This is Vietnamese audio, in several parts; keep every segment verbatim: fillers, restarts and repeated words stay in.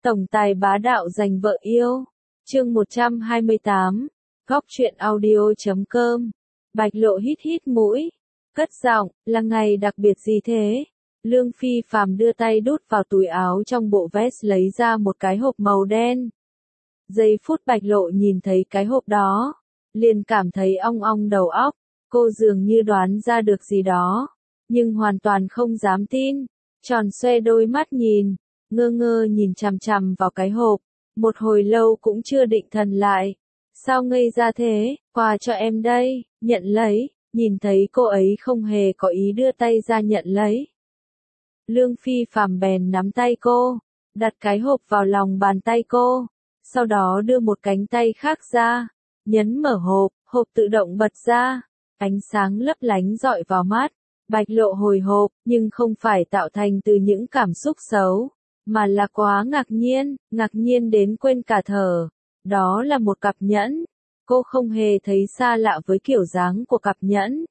Tổng tài bá đạo giành vợ yêu. Chương một trăm hai mươi tám. Góc truyện audio chấm com. Bạch Lộ hít hít mũi, cất giọng, là ngày đặc biệt gì thế? Lương Phi Phàm đưa tay đút vào túi áo trong bộ vest lấy ra một cái hộp màu đen. Giây phút Bạch Lộ nhìn thấy cái hộp đó, liền cảm thấy ong ong đầu óc, cô dường như đoán ra được gì đó, nhưng hoàn toàn không dám tin, tròn xoe đôi mắt nhìn, ngơ ngơ nhìn chằm chằm vào cái hộp, một hồi lâu cũng chưa định thần lại. Sao ngây ra thế, quà cho em đây, nhận lấy, nhìn thấy cô ấy không hề có ý đưa tay ra nhận lấy. Lương Phi Phàm bèn nắm tay cô, đặt cái hộp vào lòng bàn tay cô, sau đó đưa một cánh tay khác ra, nhấn mở hộp, hộp tự động bật ra, ánh sáng lấp lánh dọi vào mắt. Bạch Lộ hồi hộp, nhưng không phải tạo thành từ những cảm xúc xấu, mà là quá ngạc nhiên, ngạc nhiên đến quên cả thở. Đó là một cặp nhẫn. Cô không hề thấy xa lạ với kiểu dáng của cặp nhẫn.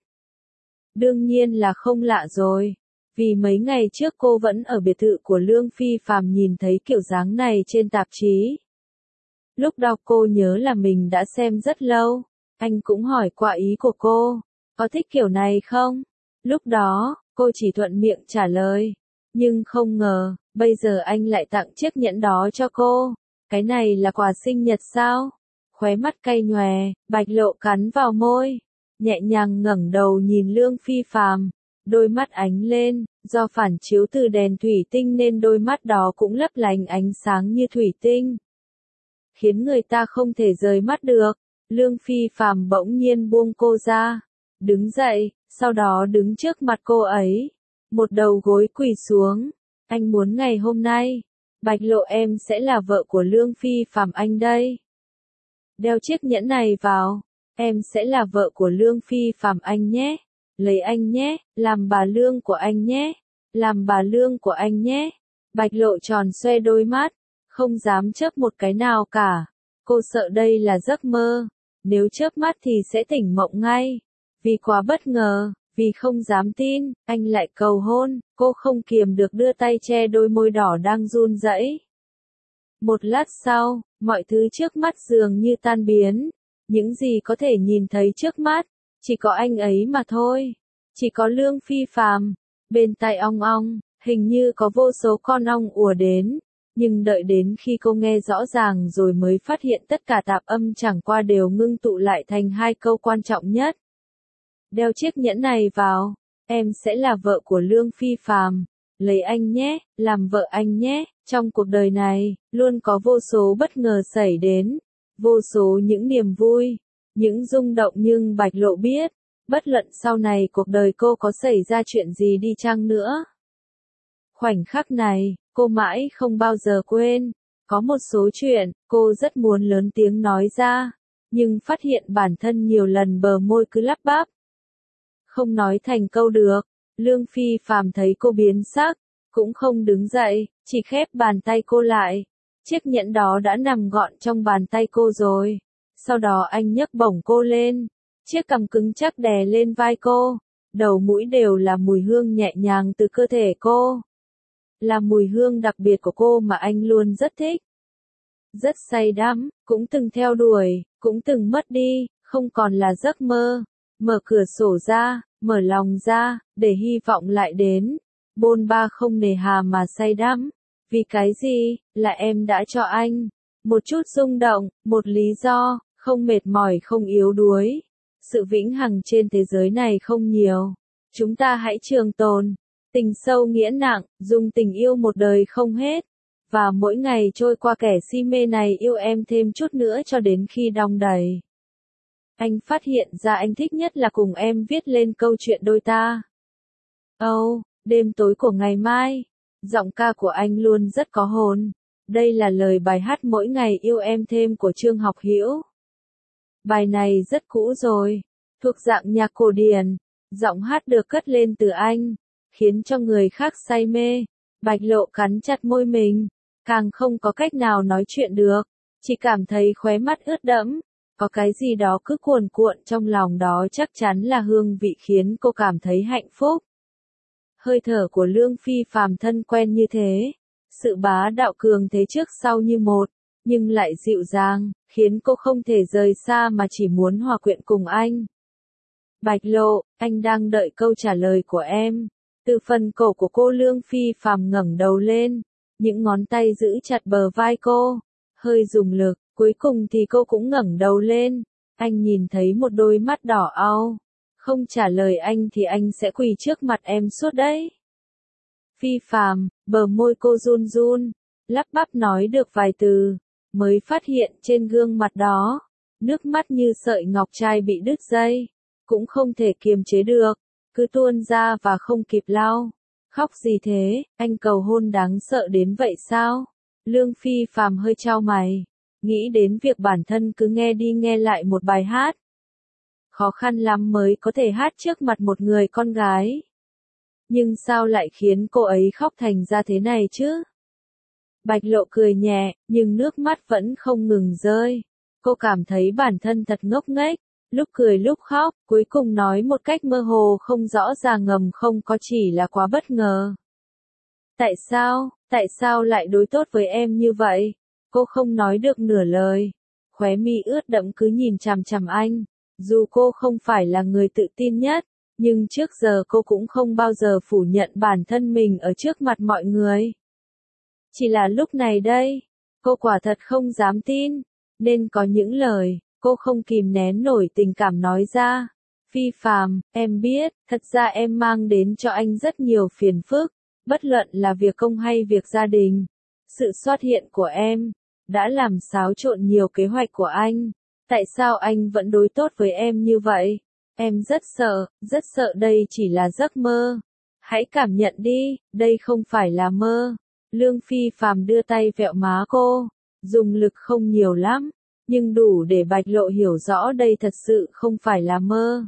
Đương nhiên là không lạ rồi, vì mấy ngày trước cô vẫn ở biệt thự của Lương Phi Phàm nhìn thấy kiểu dáng này trên tạp chí. Lúc đọc cô nhớ là mình đã xem rất lâu, anh cũng hỏi qua ý của cô, có thích kiểu này không? Lúc đó, cô chỉ thuận miệng trả lời, nhưng không ngờ, bây giờ anh lại tặng chiếc nhẫn đó cho cô. Cái này là quà sinh nhật sao? Khóe mắt cay nhòe, Bạch Lộ cắn vào môi, nhẹ nhàng ngẩng đầu nhìn Lương Phi Phàm, đôi mắt ánh lên, do phản chiếu từ đèn thủy tinh nên đôi mắt đó cũng lấp lánh ánh sáng như thủy tinh, khiến người ta không thể rời mắt được. Lương Phi Phàm bỗng nhiên buông cô ra, đứng dậy, sau đó đứng trước mặt cô ấy, một đầu gối quỳ xuống. Anh muốn ngày hôm nay, Bạch Lộ em sẽ là vợ của Lương Phi Phàm anh đây. Đeo chiếc nhẫn này vào, em sẽ là vợ của Lương Phi Phàm anh nhé. Lấy anh nhé, làm bà Lương của anh nhé. Làm bà Lương của anh nhé. Bạch Lộ tròn xoe đôi mắt, không dám chớp một cái nào cả. Cô sợ đây là giấc mơ, nếu chớp mắt thì sẽ tỉnh mộng ngay. Vì quá bất ngờ, vì không dám tin, anh lại cầu hôn, cô không kiềm được đưa tay che đôi môi đỏ đang run rẩy. Một lát sau, mọi thứ trước mắt dường như tan biến, những gì có thể nhìn thấy trước mắt, chỉ có anh ấy mà thôi, chỉ có Lương Phi Phàm. Bên tai ong ong, hình như có vô số con ong ùa đến, nhưng đợi đến khi cô nghe rõ ràng rồi mới phát hiện tất cả tạp âm chẳng qua đều ngưng tụ lại thành hai câu quan trọng nhất. Đeo chiếc nhẫn này vào, em sẽ là vợ của Lương Phi Phàm, lấy anh nhé, làm vợ anh nhé. Trong cuộc đời này, luôn có vô số bất ngờ xảy đến, vô số những niềm vui, những rung động, nhưng Bạch Lộ biết, bất luận sau này cuộc đời cô có xảy ra chuyện gì đi chăng nữa, khoảnh khắc này, cô mãi không bao giờ quên. Có một số chuyện, cô rất muốn lớn tiếng nói ra, nhưng phát hiện bản thân nhiều lần bờ môi cứ lắp bắp, không nói thành câu được. Lương Phi Phàm thấy cô biến sắc, cũng không đứng dậy, chỉ khép bàn tay cô lại. Chiếc nhẫn đó đã nằm gọn trong bàn tay cô rồi. Sau đó anh nhấc bổng cô lên, chiếc cằm cứng chắc đè lên vai cô, đầu mũi đều là mùi hương nhẹ nhàng từ cơ thể cô. Là mùi hương đặc biệt của cô mà anh luôn rất thích. Rất say đắm, cũng từng theo đuổi, cũng từng mất đi, không còn là giấc mơ. Mở cửa sổ ra, mở lòng ra, để hy vọng lại đến. Bôn ba không nề hà mà say đắm. Vì cái gì, là em đã cho anh một chút rung động, một lý do, không mệt mỏi không yếu đuối. Sự vĩnh hằng trên thế giới này không nhiều. Chúng ta hãy trường tồn. Tình sâu nghĩa nặng, dùng tình yêu một đời không hết. Và mỗi ngày trôi qua kẻ si mê này yêu em thêm chút nữa cho đến khi đong đầy. Anh phát hiện ra anh thích nhất là cùng em viết lên câu chuyện đôi ta. Oh, đêm tối của ngày mai. Giọng ca của anh luôn rất có hồn. Đây là lời bài hát Mỗi Ngày Yêu Em Thêm của Trương Học Hữu. Bài này rất cũ rồi, thuộc dạng nhạc cổ điển. Giọng hát được cất lên từ anh, khiến cho người khác say mê. Bạch Lộ cắn chặt môi mình, càng không có cách nào nói chuyện được, chỉ cảm thấy khóe mắt ướt đẫm. Có cái gì đó cứ cuồn cuộn trong lòng, đó chắc chắn là hương vị khiến cô cảm thấy hạnh phúc. Hơi thở của Lương Phi Phàm thân quen như thế, Sự bá đạo cường thế trước sau như một, nhưng lại dịu dàng, khiến cô không thể rời xa mà chỉ muốn hòa quyện cùng anh. Bạch Lộ, anh đang đợi câu trả lời của em. Từ phần cổ của cô Lương Phi Phàm ngẩng đầu lên, những ngón tay giữ chặt bờ vai cô, hơi dùng lực, cuối cùng thì cô cũng ngẩng đầu lên. Anh nhìn thấy một đôi mắt đỏ au, không trả lời anh thì anh sẽ quỳ trước mặt em suốt đấy. Phi Phàm, bờ môi cô run run, lắp bắp nói được vài từ, mới phát hiện trên gương mặt đó, nước mắt như sợi ngọc trai bị đứt dây, cũng không thể kiềm chế được, cứ tuôn ra và không kịp lau. Khóc gì thế, anh cầu hôn đáng sợ đến vậy sao? Lương Phi Phàm hơi chau mày, nghĩ đến việc bản thân cứ nghe đi nghe lại một bài hát. Khó khăn lắm mới có thể hát trước mặt một người con gái. Nhưng sao lại khiến cô ấy khóc thành ra thế này chứ? Bạch Lộ cười nhẹ, nhưng nước mắt vẫn không ngừng rơi. Cô cảm thấy bản thân thật ngốc nghếch, lúc cười lúc khóc, cuối cùng nói một cách mơ hồ không rõ ràng ngầm không có chỉ là quá bất ngờ. Tại sao, tại sao lại đối tốt với em như vậy? Cô không nói được nửa lời. Khóe mi ướt đẫm cứ nhìn chằm chằm anh. Dù cô không phải là người tự tin nhất, nhưng trước giờ cô cũng không bao giờ phủ nhận bản thân mình ở trước mặt mọi người. Chỉ là lúc này đây, cô quả thật không dám tin, nên có những lời, cô không kìm nén nổi tình cảm nói ra. Phi Phàm, em biết, thật ra em mang đến cho anh rất nhiều phiền phức, bất luận là việc công hay việc gia đình. Sự xuất hiện của em, đã làm xáo trộn nhiều kế hoạch của anh. Tại sao anh vẫn đối tốt với em như vậy? Em rất sợ, rất sợ đây chỉ là giấc mơ. Hãy cảm nhận đi, đây không phải là mơ. Lương Phi Phàm đưa tay vẹo má cô, dùng lực không nhiều lắm, nhưng đủ để Bạch Lộ hiểu rõ đây thật sự không phải là mơ.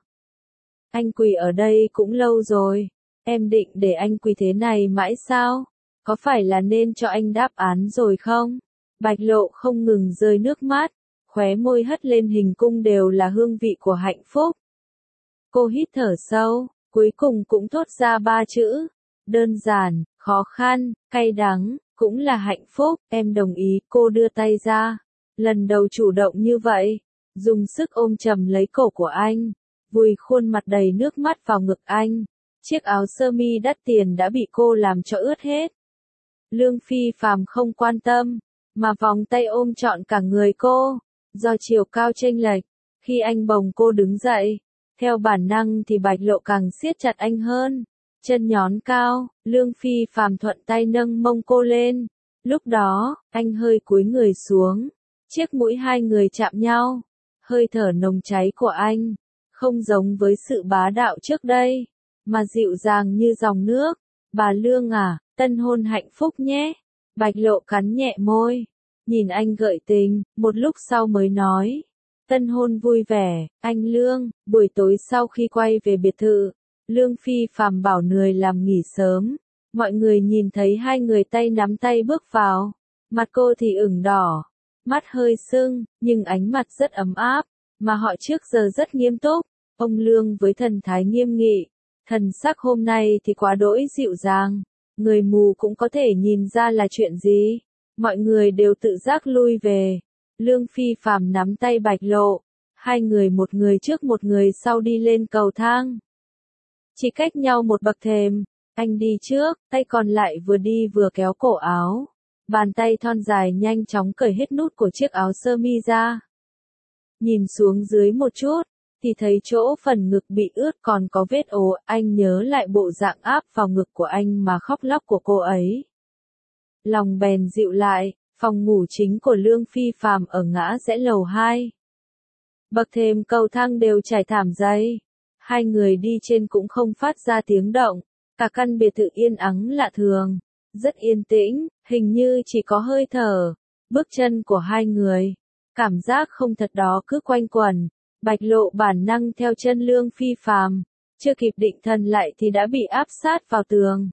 Anh quỳ ở đây cũng lâu rồi, em định để anh quỳ thế này mãi sao? Có phải là nên cho anh đáp án rồi không? Bạch Lộ không ngừng rơi nước mắt, khóe môi hất lên hình cung đều là hương vị của hạnh phúc. Cô hít thở sâu, cuối cùng cũng thốt ra ba chữ. Đơn giản, khó khăn, cay đắng, cũng là hạnh phúc, em đồng ý. Cô đưa tay ra, lần đầu chủ động như vậy, dùng sức ôm chầm lấy cổ của anh, vùi khuôn mặt đầy nước mắt vào ngực anh. Chiếc áo sơ mi đắt tiền đã bị cô làm cho ướt hết. Lương Phi Phàm không quan tâm, mà vòng tay ôm trọn cả người cô. Do chiều cao chênh lệch, khi anh bồng cô đứng dậy, theo bản năng thì Bạch Lộ càng siết chặt anh hơn. Chân nhón cao, Lương Phi Phàm thuận tay nâng mông cô lên. Lúc đó, anh hơi cúi người xuống, chiếc mũi hai người chạm nhau. Hơi thở nồng cháy của anh, không giống với sự bá đạo trước đây, mà dịu dàng như dòng nước. Bà Lương à, tân hôn hạnh phúc nhé. Bạch Lộ cắn nhẹ môi, nhìn anh gợi tình, một lúc sau mới nói. Tân hôn vui vẻ, anh Lương. Buổi tối sau khi quay về biệt thự, Lương Phi Phàm bảo Nười làm nghỉ sớm. Mọi người nhìn thấy hai người tay nắm tay bước vào. Mặt cô thì ửng đỏ, mắt hơi sưng, nhưng ánh mặt rất ấm áp, mà họ trước giờ rất nghiêm túc. Ông Lương với thần thái nghiêm nghị, thần sắc hôm nay thì quá đỗi dịu dàng. Người mù cũng có thể nhìn ra là chuyện gì. Mọi người đều tự giác lui về. Lương Phi Phàm nắm tay Bạch Lộ, hai người một người trước một người sau đi lên cầu thang. Chỉ cách nhau một bậc thềm, anh đi trước, tay còn lại vừa đi vừa kéo cổ áo. Bàn tay thon dài nhanh chóng cởi hết nút của chiếc áo sơ mi ra. Nhìn xuống dưới một chút, thì thấy chỗ phần ngực bị ướt còn có vết ố. Anh nhớ lại bộ dạng áp vào ngực của anh mà khóc lóc của cô ấy. Lòng bèn dịu lại. Phòng ngủ chính của Lương Phi Phàm ở ngã rẽ lầu hai. Bậc thềm cầu thang đều trải thảm dày. Hai người đi trên cũng không phát ra tiếng động. Cả căn biệt thự yên ắng lạ thường. Rất yên tĩnh, hình như chỉ có hơi thở, bước chân của hai người. Cảm giác không thật đó cứ quanh quẩn. Bạch Lộ bản năng theo chân Lương Phi Phàm, chưa kịp định thần lại thì đã bị áp sát vào tường.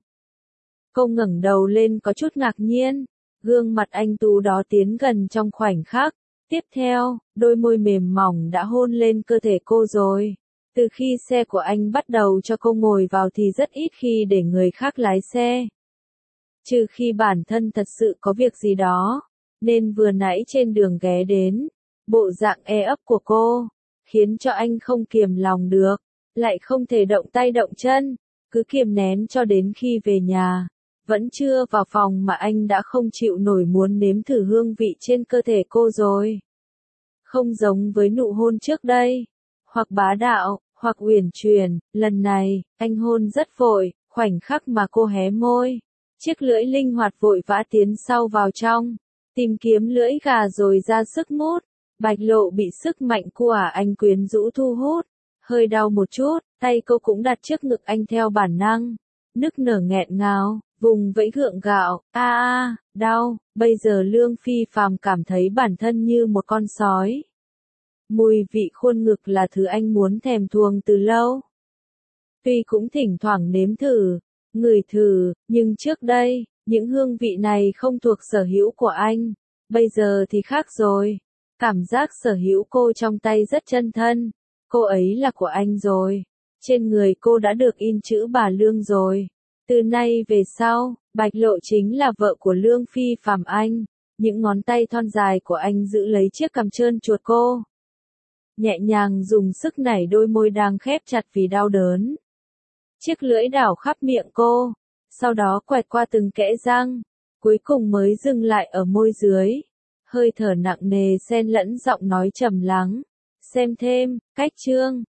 Cô ngẩng đầu lên có chút ngạc nhiên. Gương mặt anh tú đó tiến gần trong khoảnh khắc. Tiếp theo, đôi môi mềm mỏng đã hôn lên cơ thể cô rồi. Từ khi xe của anh bắt đầu cho cô ngồi vào thì rất ít khi để người khác lái xe. trừ khi bản thân thật sự có việc gì đó, nên vừa nãy trên đường ghé đến, bộ dạng e ấp của cô, khiến cho anh không kiềm lòng được, lại không thể động tay động chân, cứ kiềm nén cho đến khi về nhà. Vẫn chưa vào phòng mà anh đã không chịu nổi muốn nếm thử hương vị trên cơ thể cô rồi. Không giống với nụ hôn trước đây, hoặc bá đạo, hoặc uyển chuyển, lần này, anh hôn rất vội, khoảnh khắc mà cô hé môi. Chiếc lưỡi linh hoạt vội vã tiến sâu vào trong, tìm kiếm lưỡi gà rồi ra sức mút. Bạch Lộ bị sức mạnh của anh quyến rũ thu hút, hơi đau một chút, tay cô cũng đặt trước ngực anh theo bản năng, nức nở nghẹn ngào, vùng vẫy gượng gạo, a a, đau, bây giờ Lương Phi Phàm cảm thấy bản thân như một con sói. Mùi vị khuôn ngực là thứ anh muốn thèm thuồng từ lâu. Tuy cũng thỉnh thoảng nếm thử, ngửi thử, nhưng trước đây, những hương vị này không thuộc sở hữu của anh, bây giờ thì khác rồi. Cảm giác sở hữu cô trong tay rất chân thân, cô ấy là của anh rồi, trên người cô đã được in chữ bà Lương rồi. Từ nay về sau, Bạch Lộ chính là vợ của Lương Phi Phàm anh, những ngón tay thon dài của anh giữ lấy chiếc cằm trơn chuột cô. Nhẹ nhàng dùng sức nảy đôi môi đang khép chặt vì đau đớn. Chiếc lưỡi đảo khắp miệng cô, sau đó quẹt qua từng kẽ răng, cuối cùng mới dừng lại ở môi dưới. Hơi thở nặng nề xen lẫn giọng nói trầm lắng. Xem thêm, cách chương.